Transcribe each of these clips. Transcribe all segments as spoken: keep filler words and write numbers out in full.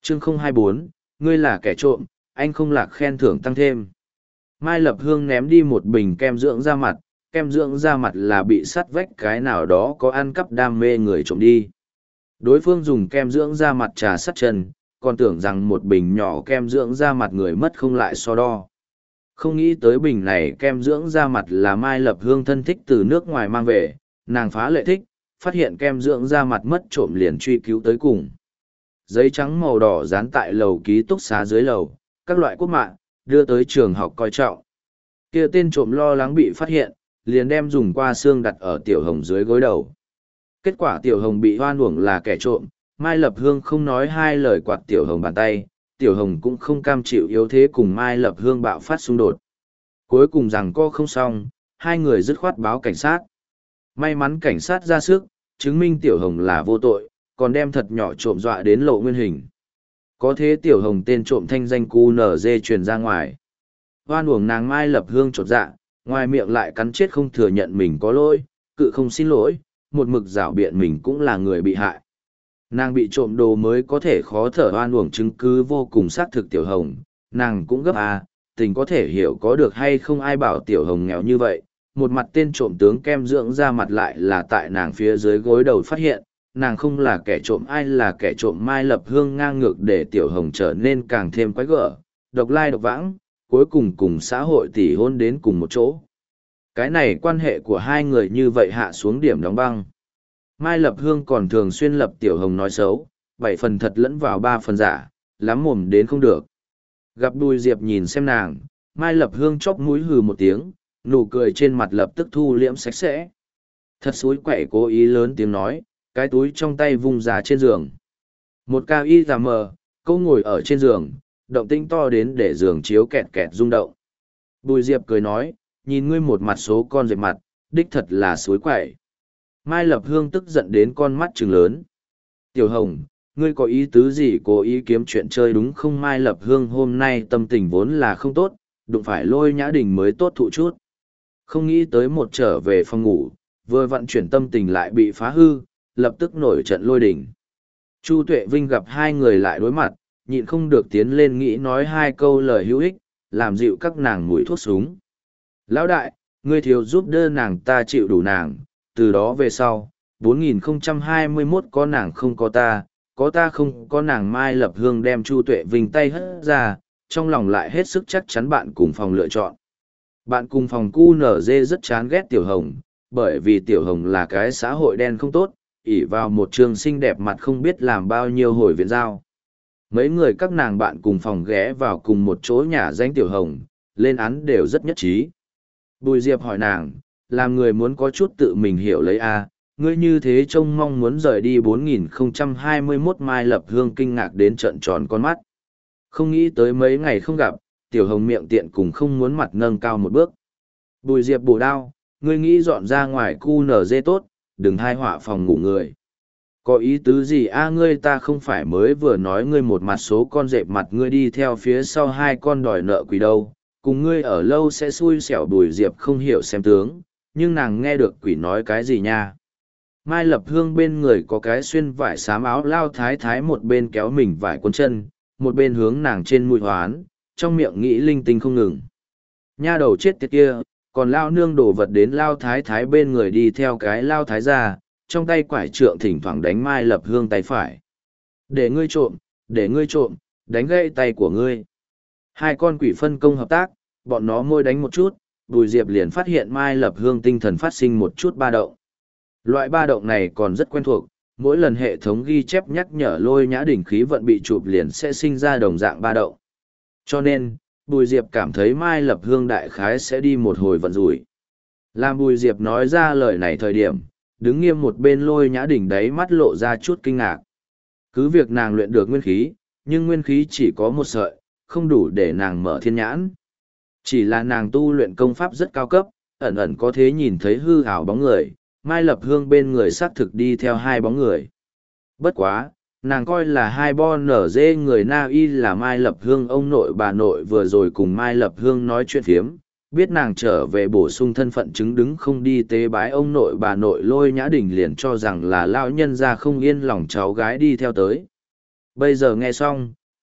chương không hai bốn, ngươi là kẻ trộm, anh không lạc khen thưởng tăng thêm. Mai Lập Hương ném đi một bình kem dưỡng da mặt, kem dưỡng da mặt là bị sắt vách cái nào đó có ăn cắp đam mê người trộm đi. Đối phương dùng kem dưỡng da mặt trà sắt chân, còn tưởng rằng một bình nhỏ kem dưỡng da mặt người mất không lại so đo. Không nghĩ tới bình này kem dưỡng da mặt là Mai Lập Hương thân thích từ nước ngoài mang về, nàng phá lệ thích, phát hiện kem dưỡng da mặt mất trộm liền truy cứu tới cùng. Giấy trắng màu đỏ dán tại lầu ký túc xá dưới lầu, các loại quốc mạ, đưa tới trường học coi trọng. Kia tên trộm lo lắng bị phát hiện, liền đem dùng qua xương đặt ở Tiểu Hồng dưới gối đầu. Kết quả Tiểu Hồng bị hoan uổng là kẻ trộm, Mai Lập Hương không nói hai lời quạt Tiểu Hồng bàn tay, Tiểu Hồng cũng không cam chịu yếu thế cùng Mai Lập Hương bạo phát xung đột. Cuối cùng rằng co không xong, hai người dứt khoát báo cảnh sát. May mắn cảnh sát ra sức, chứng minh Tiểu Hồng là vô tội, còn đem thật nhỏ trộm dọa đến lộ nguyên hình. Có thế Tiểu Hồng tên trộm thanh danh cu nở dê truyền ra ngoài. Hoan uổng nàng Mai Lập Hương chột dạ, ngoài miệng lại cắn chết không thừa nhận mình có lỗi, cự không xin lỗi, một mực rảo biện mình cũng là người bị hại. Nàng bị trộm đồ mới có thể khó thở oan uổng chứng cứ vô cùng xác thực Tiểu Hồng, nàng cũng gấp à, tình có thể hiểu có được hay không ai bảo Tiểu Hồng nghèo như vậy, một mặt tên trộm tướng kem dưỡng ra mặt lại là tại nàng phía dưới gối đầu phát hiện, nàng không là kẻ trộm ai là kẻ trộm. Mai Lập Hương ngang ngược để Tiểu Hồng trở nên càng thêm quái gở, độc lai độc vãng, cuối cùng cùng xã hội tỉ hôn đến cùng một chỗ. Cái này quan hệ của hai người như vậy hạ xuống điểm đóng băng. Mai Lập Hương còn thường xuyên lập Tiểu Hồng nói xấu, bảy phần thật lẫn vào ba phần giả, lắm mồm đến không được. Gặp Bùi Diệp nhìn xem nàng, Mai Lập Hương chóp mũi hừ một tiếng, nụ cười trên mặt lập tức thu liễm sạch sẽ. Thật xúi quậy cố ý lớn tiếng nói, cái túi trong tay vung ra trên giường. Một cao y già mờ, cô ngồi ở trên giường, động tĩnh to đến để giường chiếu kẹt kẹt rung động. Bùi Diệp cười nói, nhìn ngươi một mặt số con dẹp mặt, đích thật là xúi quậy. Mai Lập Hương tức giận đến con mắt trừng lớn. Tiểu Hồng, ngươi có ý tứ gì cố ý kiếm chuyện chơi đúng không? Mai Lập Hương hôm nay tâm tình vốn là không tốt, đụng phải Lôi Nhã Đình mới tốt thụ chút. Không nghĩ tới một trở về phòng ngủ, vừa vận chuyển tâm tình lại bị phá hư, lập tức nổi trận lôi đình. Chu Tuệ Vinh gặp hai người lại đối mặt, nhịn không được tiến lên nghĩ nói hai câu lời hữu ích, làm dịu các nàng mùi thuốc súng. Lão đại, ngươi thiếu giúp đỡ nàng ta chịu đủ nàng, từ đó về sau, bốn nghìn không trăm hai mươi mốt có nàng không có ta, có ta không có nàng. Mai Lập Hương đem Chu Tuệ Vinh tay hất ra, trong lòng lại hết sức chắc chắn bạn cùng phòng lựa chọn. Bạn cùng phòng cu nở dê rất chán ghét Tiểu Hồng, bởi vì Tiểu Hồng là cái xã hội đen không tốt, ỷ vào một trường xinh đẹp mặt không biết làm bao nhiêu hồi viện giao. Mấy người các nàng bạn cùng phòng ghé vào cùng một chỗ nhà danh Tiểu Hồng, lên án đều rất nhất trí. Bùi Diệp hỏi nàng, làm người muốn có chút tự mình hiểu lấy a, ngươi như thế trông mong muốn rời đi bốn nghìn không trăm hai mươi mốt. Mai Lập Hương kinh ngạc đến trợn tròn con mắt. Không nghĩ tới mấy ngày không gặp, Tiểu Hồng miệng tiện cùng không muốn mặt nâng cao một bước. Bùi Diệp bổ đao, ngươi nghĩ dọn ra ngoài cu nở dê tốt, đừng hai họa phòng ngủ người. Có ý tứ gì a? Ngươi ta không phải mới vừa nói ngươi một mặt số con dẹp mặt ngươi đi theo phía sau hai con đòi nợ quỷ đâu, cùng ngươi ở lâu sẽ xui xẻo. Bùi Diệp không hiểu xem tướng, nhưng nàng nghe được quỷ nói cái gì nha. Mai Lập Hương bên người có cái xuyên vải xám áo lao thái thái, một bên kéo mình vải cuốn chân, một bên hướng nàng trên mũi hoán, trong miệng nghĩ linh tinh không ngừng. Nha đầu chết tiệt kia, còn lao nương đổ vật đến lao thái thái bên người đi theo cái lao thái ra, trong tay quải trượng thỉnh thoảng đánh Mai Lập Hương tay phải. Để ngươi trộm, để ngươi trộm, đánh gãy tay của ngươi. Hai con quỷ phân công hợp tác, bọn nó môi đánh một chút, Bùi Diệp liền phát hiện Mai Lập Hương tinh thần phát sinh một chút ba động. Loại ba động này còn rất quen thuộc, mỗi lần hệ thống ghi chép nhắc nhở Lôi Nhã Đỉnh khí vận bị chụp liền sẽ sinh ra đồng dạng ba động. Cho nên, Bùi Diệp cảm thấy Mai Lập Hương đại khái sẽ đi một hồi vận rủi. Làm Bùi Diệp nói ra lời này thời điểm, đứng nghiêm một bên Lôi Nhã Đỉnh đấy mắt lộ ra chút kinh ngạc. Cứ việc nàng luyện được nguyên khí, nhưng nguyên khí chỉ có một sợi, không đủ để nàng mở thiên nhãn. Chỉ là nàng tu luyện công pháp rất cao cấp, ẩn ẩn có thế nhìn thấy hư ảo bóng người, Mai Lập Hương bên người xác thực đi theo hai bóng người. Bất quá, nàng coi là hai bo nở dê người Na Y là Mai Lập Hương ông nội bà nội vừa rồi cùng Mai Lập Hương nói chuyện phiếm, biết nàng trở về bổ sung thân phận chứng đứng không đi tế bái ông nội bà nội. Lôi Nhã Đình liền cho rằng là lão nhân ra không yên lòng cháu gái đi theo tới. Bây giờ nghe xong,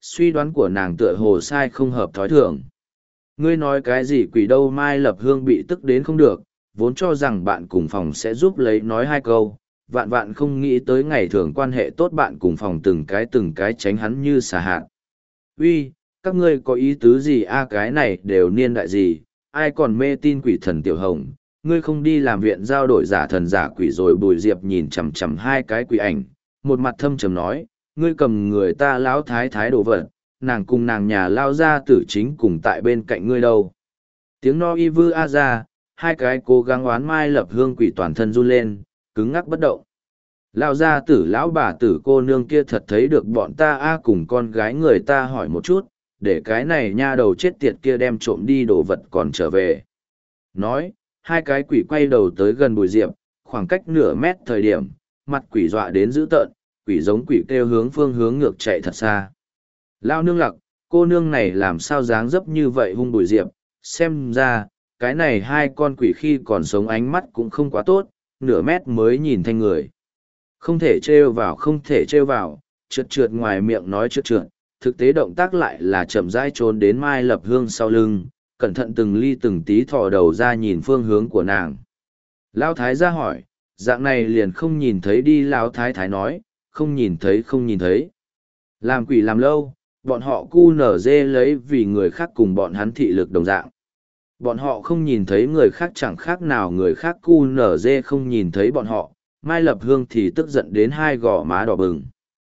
suy đoán của nàng tựa hồ sai không hợp thói thường. Ngươi nói cái gì quỷ đâu? Mai Lập Hương bị tức đến không được, vốn cho rằng bạn cùng phòng sẽ giúp lấy nói hai câu, vạn vạn không nghĩ tới ngày thường quan hệ tốt bạn cùng phòng từng cái từng cái tránh hắn như xà hạt. Uy, các ngươi có ý tứ gì a? Cái này đều niên đại gì, ai còn mê tin quỷ thần Tiểu Hồng, ngươi không đi làm viện giao đổi giả thần giả quỷ rồi? Bùi Diệp nhìn chằm chằm hai cái quỷ ảnh, một mặt thâm trầm nói, ngươi cầm người ta lão thái thái đồ vật, nàng cùng nàng nhà lao ra tử chính cùng tại bên cạnh ngươi đâu. Tiếng no y vư a ra, hai cái cố gắng oán Mai Lập Hương quỷ toàn thân run lên, cứng ngắc bất động. Lao gia tử lão bà tử cô nương kia thật thấy được bọn ta a cùng con gái người ta hỏi một chút, để cái này nha đầu chết tiệt kia đem trộm đi đồ vật còn trở về. Nói, hai cái quỷ quay đầu tới gần Bùi Diệp, khoảng cách nửa mét thời điểm, mặt quỷ dọa đến dữ tợn, quỷ giống quỷ kêu hướng phương hướng ngược chạy thật xa. Lao nương lặc, cô nương này làm sao dáng dấp như vậy? Hung Bùi Diệp, xem ra, cái này hai con quỷ khi còn sống ánh mắt cũng không quá tốt, nửa mét mới nhìn thanh người. Không thể trêu vào, không thể trêu vào, trượt trượt ngoài miệng nói trượt trượt, thực tế động tác lại là chậm rãi trốn đến Mai Lập Hương sau lưng, cẩn thận từng ly từng tí thò đầu ra nhìn phương hướng của nàng. Lão thái gia hỏi, dạng này liền không nhìn thấy đi? Lão thái thái nói, không nhìn thấy, không nhìn thấy. Làm quỷ làm lâu, bọn họ cu nở dê lấy vì người khác cùng bọn hắn thị lực đồng dạng. Bọn họ không nhìn thấy người khác chẳng khác nào người khác cu nở dê không nhìn thấy bọn họ. Mai Lập Hương thì tức giận đến hai gò má đỏ bừng.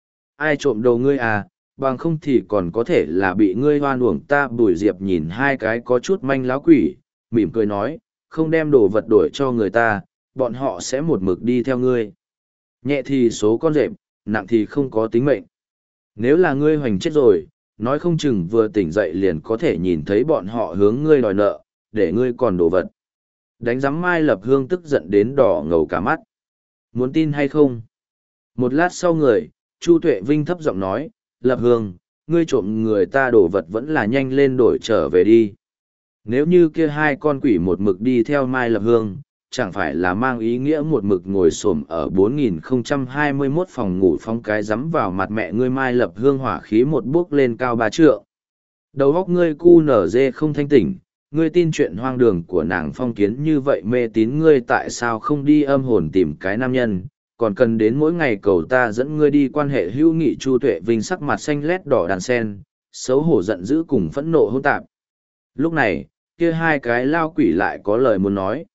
Ai trộm đồ ngươi à, bằng không thì còn có thể là bị ngươi hoan uổng ta. Bùi Diệp nhìn hai cái có chút manh láo quỷ, mỉm cười nói, không đem đồ vật đổi cho người ta, bọn họ sẽ một mực đi theo ngươi. Nhẹ thì số con rệp, nặng thì không có tính mệnh. Nếu là ngươi hoành chết rồi, nói không chừng vừa tỉnh dậy liền có thể nhìn thấy bọn họ hướng ngươi đòi nợ, để ngươi còn đồ vật. Đánh giám Mai Lập Hương tức giận đến đỏ ngầu cả mắt. Muốn tin hay không? Một lát sau người, Chu Tuệ Vinh thấp giọng nói, Lập Hương, ngươi trộm người ta đổ vật vẫn là nhanh lên đổi trở về đi. Nếu như kia hai con quỷ một mực đi theo Mai Lập Hương, chẳng phải là mang ý nghĩa một mực ngồi xổm ở bốn nghìn không trăm hai mươi mốt phòng ngủ phong cái rắm vào mặt mẹ ngươi. Mai Lập Hương hỏa khí một bước lên cao ba trượng. Đầu óc ngươi cu nở dê không thanh tỉnh, ngươi tin chuyện hoang đường của nàng phong kiến như vậy mê tín, ngươi tại sao không đi âm hồn tìm cái nam nhân, còn cần đến mỗi ngày cầu ta dẫn ngươi đi quan hệ hữu nghị? Chu Tuệ Vinh sắc mặt xanh lét đỏ đàn sen, xấu hổ giận dữ cùng phẫn nộ hỗn tạp. Lúc này, kia hai cái lao quỷ lại có lời muốn nói.